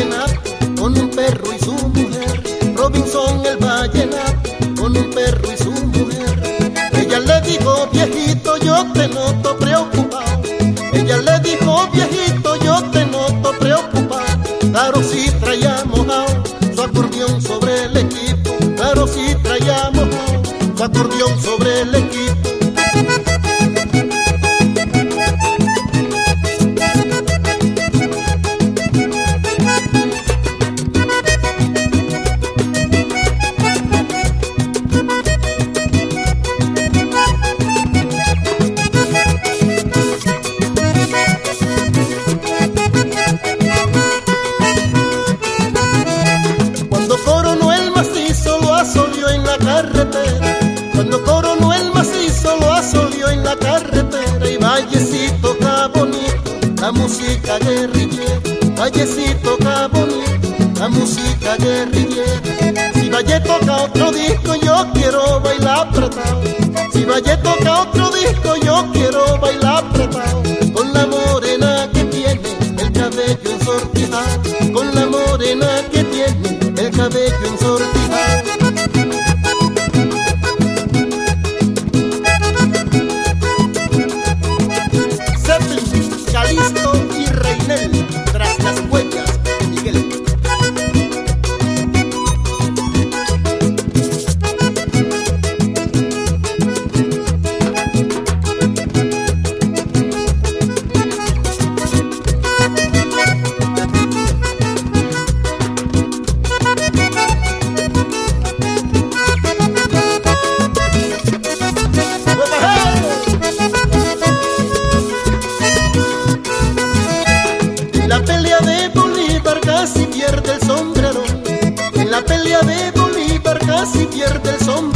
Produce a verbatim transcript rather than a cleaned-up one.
vallenato con un perro y su mujer. Robinson el vallenato con un perro y su mujer. Ella le dijo, viejito, yo te noto preocupado. Ella le dijo, viejito, yo te noto preocupado. Claro, si traía mojado su acordeón sobre el equipo. Claro, si traía mojado su acordeón sobre el equipo. Cuando coronó el macizo lo asolió en la carretera. Y Vallecito toca bonito la música guerrillera. Vallecito toca bonito la música guerrillera. Si Valle toca otro disco yo quiero bailar apretado. Si Valle toca otro disco yo quiero bailar apretado. Con la morena que tiene el cabello ensortijado. Con la morena que tiene el cabello ensortijado. Calixto y Reinel, tras las huellas de Miguel. En la pelea de Bolívar casi pierde el sombrero. En la pelea de Bolívar casi pierde el sombrero.